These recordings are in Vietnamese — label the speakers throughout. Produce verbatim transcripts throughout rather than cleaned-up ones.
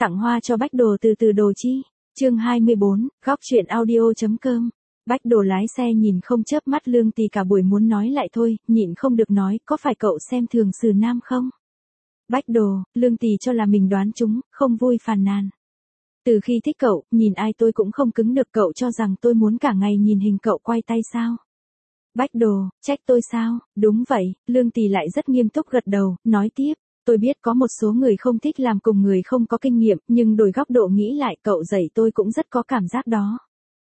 Speaker 1: Tặng hoa cho Bách Đồ từ từ đồ chi. Chương hai mươi bốn, góc chuyện audio.com. Bách Đồ lái xe nhìn không chớp mắt Lương Tì cả buổi muốn nói lại thôi, nhịn không được nói, có phải cậu xem thường Sử Nam không? Bách Đồ, Lương Tì cho là mình đoán chúng, không vui phàn nàn. Từ khi thích cậu, nhìn ai tôi cũng không cứng được, cậu cho rằng tôi muốn cả ngày nhìn hình cậu quay tay sao? Bách Đồ, trách tôi sao? Đúng vậy, Lương Tì lại rất nghiêm túc gật đầu, nói tiếp. Tôi biết có một số người không thích làm cùng người không có kinh nghiệm, nhưng đổi góc độ nghĩ lại cậu dạy tôi cũng rất có cảm giác đó.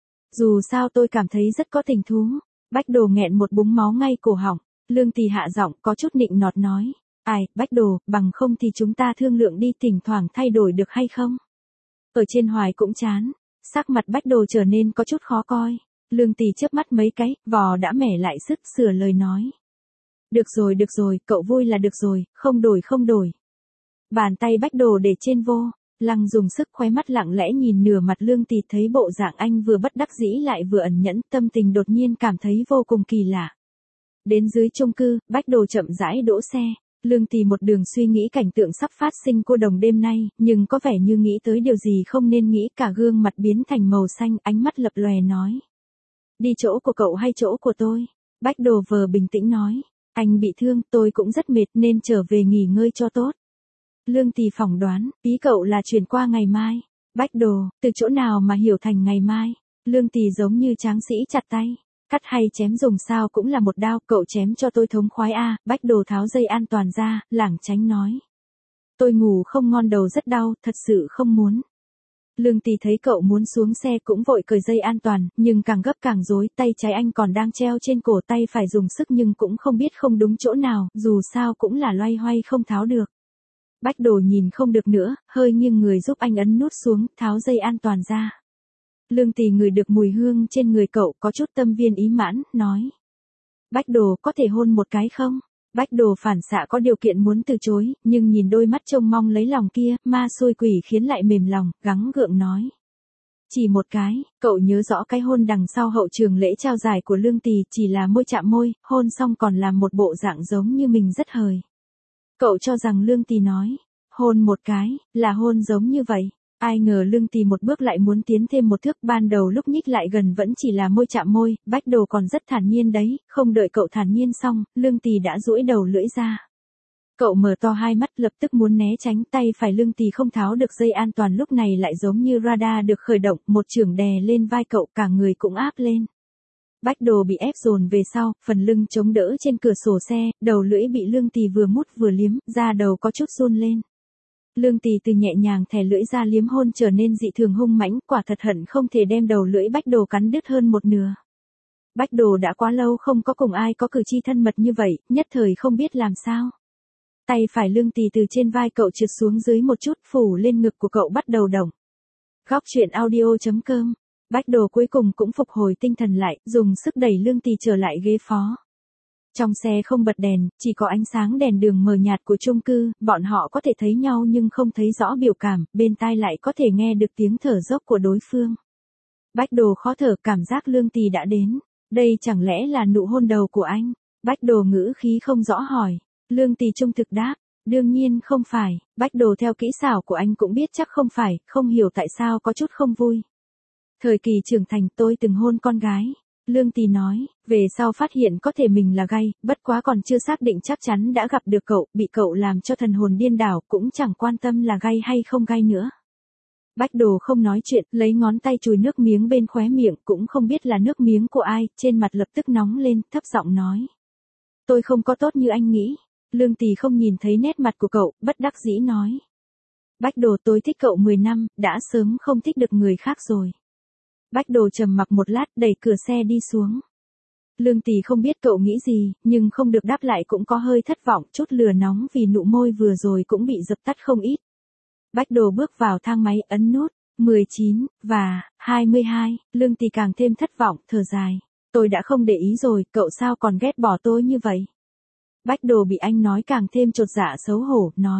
Speaker 1: Dù sao tôi cảm thấy rất có tình thú. Bách Đồ nghẹn một búng máu ngay cổ họng. Lương Tì hạ giọng có chút nịnh nọt nói. Ai, Bách Đồ, bằng không thì chúng ta thương lượng đi, thỉnh thoảng thay đổi được hay không? Ở trên hoài cũng chán. Sắc mặt Bách Đồ trở nên có chút khó coi. Lương Tì chớp mắt mấy cái, vò đã mẻ lại sức sửa lời nói. Được rồi được rồi, cậu vui là được rồi, không đổi không đổi. Bàn tay Bách Đồ để trên vô, Lăng dùng sức khóe mắt lặng lẽ nhìn nửa mặt Lương Tì, thấy bộ dạng anh vừa bất đắc dĩ lại vừa ẩn nhẫn, tâm tình đột nhiên cảm thấy vô cùng kỳ lạ. Đến dưới chung cư, Bách Đồ chậm rãi đỗ xe, Lương Tì một đường suy nghĩ cảnh tượng sắp phát sinh cô đồng đêm nay, nhưng có vẻ như nghĩ tới điều gì không nên nghĩ, cả gương mặt biến thành màu xanh, ánh mắt lập lòe nói. Đi chỗ của cậu hay chỗ của tôi? Bách Đồ vờ bình tĩnh nói. Anh bị thương, tôi cũng rất mệt nên trở về nghỉ ngơi cho tốt. Lương Tì phỏng đoán, ý cậu là chuyển qua ngày mai. Bách Đồ, từ chỗ nào mà hiểu thành ngày mai? Lương Tì giống như tráng sĩ chặt tay. Cắt hay chém dùng sao cũng là một đao, cậu chém cho tôi thống khoái a. À. Bách Đồ tháo dây an toàn ra, lảng tránh nói. Tôi ngủ không ngon, đầu rất đau, thật sự không muốn. Lương Tì thấy cậu muốn xuống xe cũng vội cởi dây an toàn, nhưng càng gấp càng rối, tay trái anh còn đang treo trên cổ, tay phải dùng sức nhưng cũng không biết không đúng chỗ nào, dù sao cũng là loay hoay không tháo được. Bách Đồ nhìn không được nữa, hơi nghiêng người giúp anh ấn nút xuống, tháo dây an toàn ra. Lương Tì ngửi được mùi hương trên người cậu, có chút tâm viên ý mãn, nói. Bách Đồ, có thể hôn một cái không? Bách Đồ phản xạ có điều kiện muốn từ chối, nhưng nhìn đôi mắt trông mong lấy lòng kia, ma xui quỷ khiến lại mềm lòng, gắng gượng nói. Chỉ một cái, cậu nhớ rõ cái hôn đằng sau hậu trường lễ trao giải của Lương Tì, chỉ là môi chạm môi, hôn xong còn làm một bộ dạng giống như mình rất hời. Cậu cho rằng Lương Tì nói, hôn một cái, là hôn giống như vậy. Ai ngờ Lương Tì một bước lại muốn tiến thêm một thước, ban đầu lúc nhích lại gần vẫn chỉ là môi chạm môi, Bách Đồ còn rất thản nhiên đấy, không đợi cậu thản nhiên xong, Lương Tì đã duỗi đầu lưỡi ra. Cậu mở to hai mắt lập tức muốn né tránh, tay phải Lương Tì không tháo được dây an toàn lúc này lại giống như radar được khởi động, một chưởng đè lên vai cậu, cả người cũng áp lên. Bách Đồ bị ép dồn về sau, phần lưng chống đỡ trên cửa sổ xe, đầu lưỡi bị Lương Tì vừa mút vừa liếm, da đầu có chút run lên. Lương Tì từ nhẹ nhàng thè lưỡi ra liếm hôn trở nên dị thường hung mãnh, quả thật hận không thể đem đầu lưỡi Bách Đồ cắn đứt hơn một nửa. Bách Đồ đã quá lâu không có cùng ai có cử chỉ thân mật như vậy, nhất thời không biết làm sao. Tay phải Lương Tì từ trên vai cậu trượt xuống dưới một chút, phủ lên ngực của cậu bắt đầu động. Góc chuyện audio.com. Bách Đồ cuối cùng cũng phục hồi tinh thần lại, dùng sức đẩy Lương Tì trở lại ghế phó. Trong xe không bật đèn, chỉ có ánh sáng đèn đường mờ nhạt của chung cư, bọn họ có thể thấy nhau nhưng không thấy rõ biểu cảm, bên tai lại có thể nghe được tiếng thở dốc của đối phương. Bách Đồ khó thở, cảm giác Lương Tì đã đến. Đây chẳng lẽ là nụ hôn đầu của anh? Bách Đồ ngữ khí không rõ hỏi. Lương Tì trung thực đáp. Đương nhiên không phải, Bách Đồ theo kỹ xảo của anh cũng biết chắc không phải, không hiểu tại sao có chút không vui. Thời kỳ trưởng thành tôi từng hôn con gái. Lương Tì nói, về sau phát hiện có thể mình là gay, bất quá còn chưa xác định chắc chắn đã gặp được cậu, bị cậu làm cho thần hồn điên đảo, cũng chẳng quan tâm là gay hay không gay nữa. Bách Đồ không nói chuyện, lấy ngón tay chùi nước miếng bên khóe miệng, cũng không biết là nước miếng của ai, trên mặt lập tức nóng lên, thấp giọng nói. Tôi không có tốt như anh nghĩ. Lương Tì không nhìn thấy nét mặt của cậu, bất đắc dĩ nói. Bách Đồ, tôi thích cậu mười năm, đã sớm không thích được người khác rồi. Bách Đồ trầm mặc một lát, đẩy cửa xe đi xuống. Lương Tì không biết cậu nghĩ gì, nhưng không được đáp lại cũng có hơi thất vọng, chút lửa nóng vì nụ môi vừa rồi cũng bị dập tắt không ít. Bách Đồ bước vào thang máy, ấn nút mười chín và hai mươi hai, Lương Tì càng thêm thất vọng, thở dài. Tôi đã không để ý rồi, cậu sao còn ghét bỏ tôi như vậy? Bách Đồ bị anh nói càng thêm chột dạ xấu hổ, nói.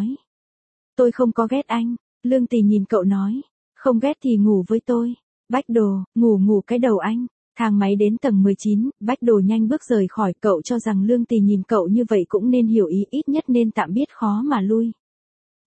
Speaker 1: Tôi không có ghét anh. Lương Tì nhìn cậu nói. Không ghét thì ngủ với tôi. Bách Đồ, ngủ ngủ cái đầu anh. Thang máy đến tầng mười chín, Bách Đồ nhanh bước rời khỏi, cậu cho rằng Lương Tì nhìn cậu như vậy cũng nên hiểu ý, ít nhất nên tạm biết khó mà lui.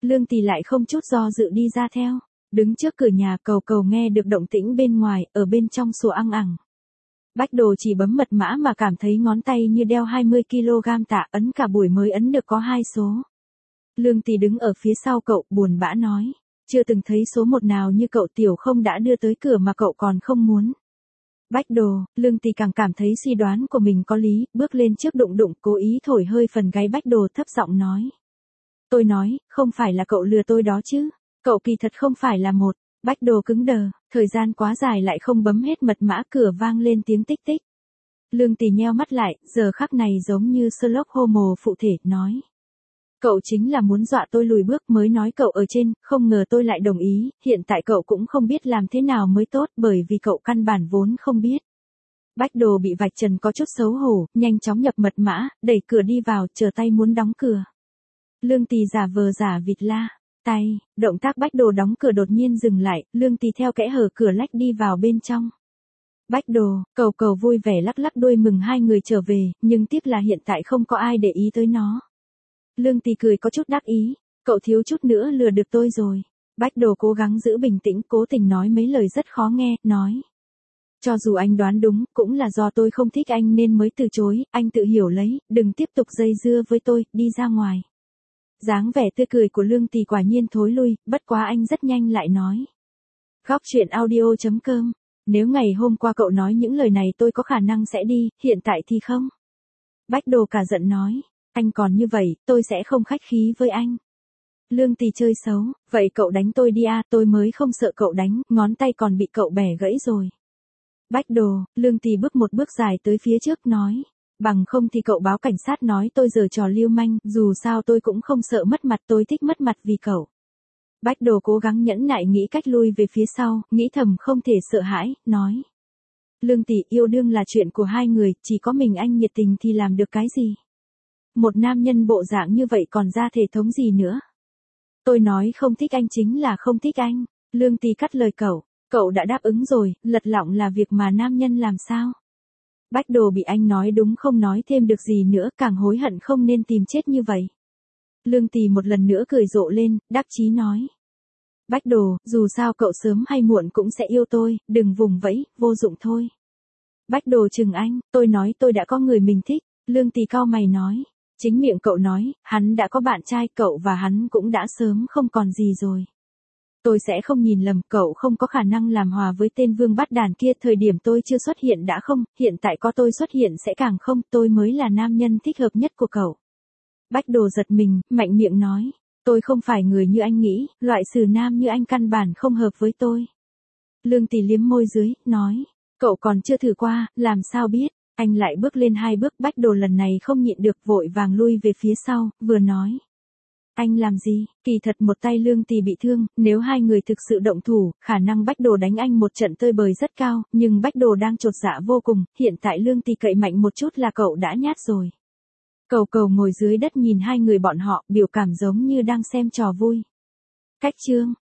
Speaker 1: Lương Tì lại không chút do dự đi ra theo. Đứng trước cửa nhà, Cầu Cầu nghe được động tĩnh bên ngoài, ở bên trong sủa ăng ẳng. Bách Đồ chỉ bấm mật mã mà cảm thấy ngón tay như đeo hai mươi ki lô gam tạ, ấn cả buổi mới ấn được có hai số. Lương Tì đứng ở phía sau cậu, buồn bã nói. Chưa từng thấy số một nào như cậu, Tiểu Không đã đưa tới cửa mà cậu còn không muốn. Bách Đồ, Lương Tì càng cảm thấy suy đoán của mình có lý, bước lên trước đụng đụng, cố ý thổi hơi phần gáy Bách Đồ, thấp giọng nói. Tôi nói, không phải là cậu lừa tôi đó chứ. Cậu kỳ thật không phải là một. Bách Đồ cứng đờ, thời gian quá dài lại không bấm hết mật mã, cửa vang lên tiếng tích tích. Lương Tì nheo mắt lại, giờ khắc này giống như Sherlock Holmes phụ thể, nói. Cậu chính là muốn dọa tôi lùi bước, mới nói cậu ở trên, không ngờ tôi lại đồng ý, hiện tại cậu cũng không biết làm thế nào mới tốt, bởi vì cậu căn bản vốn không biết. Bách Đồ bị vạch trần có chút xấu hổ, nhanh chóng nhập mật mã, đẩy cửa đi vào, chờ tay muốn đóng cửa. Lương Tì giả vờ giả vịt la. Tay, động tác Bách Đồ đóng cửa đột nhiên dừng lại, Lương Tì theo kẽ hở cửa lách đi vào bên trong. Bách Đồ, Cầu Cầu vui vẻ lắc lắc đuôi mừng hai người trở về, nhưng tiếc là hiện tại không có ai để ý tới nó. Lương Tì cười có chút đắc ý, cậu thiếu chút nữa lừa được tôi rồi. Bách Đồ cố gắng giữ bình tĩnh, cố tình nói mấy lời rất khó nghe, nói. Cho dù anh đoán đúng, cũng là do tôi không thích anh nên mới từ chối, anh tự hiểu lấy, đừng tiếp tục dây dưa với tôi, đi ra ngoài. Dáng vẻ tươi cười của Lương Tì quả nhiên thối lui, bất quá anh rất nhanh lại nói. Góc truyện audio chấm com. Nếu ngày hôm qua cậu nói những lời này tôi có khả năng sẽ đi, hiện tại thì không. Bách Đồ cả giận nói. Anh còn như vậy, tôi sẽ không khách khí với anh. Lương Tì chơi xấu, vậy cậu đánh tôi đi à, tôi mới không sợ cậu đánh, ngón tay còn bị cậu bẻ gãy rồi. Bách Đồ, Lương Tì bước một bước dài tới phía trước nói. Bằng không thì cậu báo cảnh sát nói tôi giở trò lưu manh, dù sao tôi cũng không sợ mất mặt, tôi thích mất mặt vì cậu. Bách Đồ cố gắng nhẫn nại nghĩ cách lui về phía sau, nghĩ thầm không thể sợ hãi, nói. Lương Tì, yêu đương là chuyện của hai người, chỉ có mình anh nhiệt tình thì làm được cái gì. Một nam nhân bộ dạng như vậy còn ra thể thống gì nữa. Tôi nói không thích anh chính là không thích anh. Lương Tì cắt lời cậu, cậu đã đáp ứng rồi, lật lọng là việc mà nam nhân làm sao. Bách Đồ bị anh nói đúng không nói thêm được gì nữa, càng hối hận không nên tìm chết như vậy. Lương Tì một lần nữa cười rộ lên, đắc chí nói. Bách Đồ, dù sao cậu sớm hay muộn cũng sẽ yêu tôi, đừng vùng vẫy, vô dụng thôi. Bách Đồ chừng anh, tôi nói tôi đã có người mình thích. Lương Tì cau mày nói. Chính miệng cậu nói, hắn đã có bạn trai, cậu và hắn cũng đã sớm không còn gì rồi. Tôi sẽ không nhìn lầm, cậu không có khả năng làm hòa với tên vương bắt đàn kia, thời điểm tôi chưa xuất hiện đã không, hiện tại có tôi xuất hiện sẽ càng không, tôi mới là nam nhân thích hợp nhất của cậu. Bách Đồ giật mình, mạnh miệng nói, tôi không phải người như anh nghĩ, loại xử nam như anh căn bản không hợp với tôi. Lương Tì liếm môi dưới, nói, cậu còn chưa thử qua, làm sao biết. Anh lại bước lên hai bước, Bách Đồ lần này không nhịn được vội vàng lui về phía sau, vừa nói. Anh làm gì, kỳ thật một tay Lương Tì bị thương, nếu hai người thực sự động thủ, khả năng Bách Đồ đánh anh một trận tơi bời rất cao, nhưng Bách Đồ đang chột dạ vô cùng, hiện tại Lương Tì cậy mạnh một chút là cậu đã nhát rồi. Cầu Cầu ngồi dưới đất nhìn hai người bọn họ, biểu cảm giống như đang xem trò vui. Cách chương.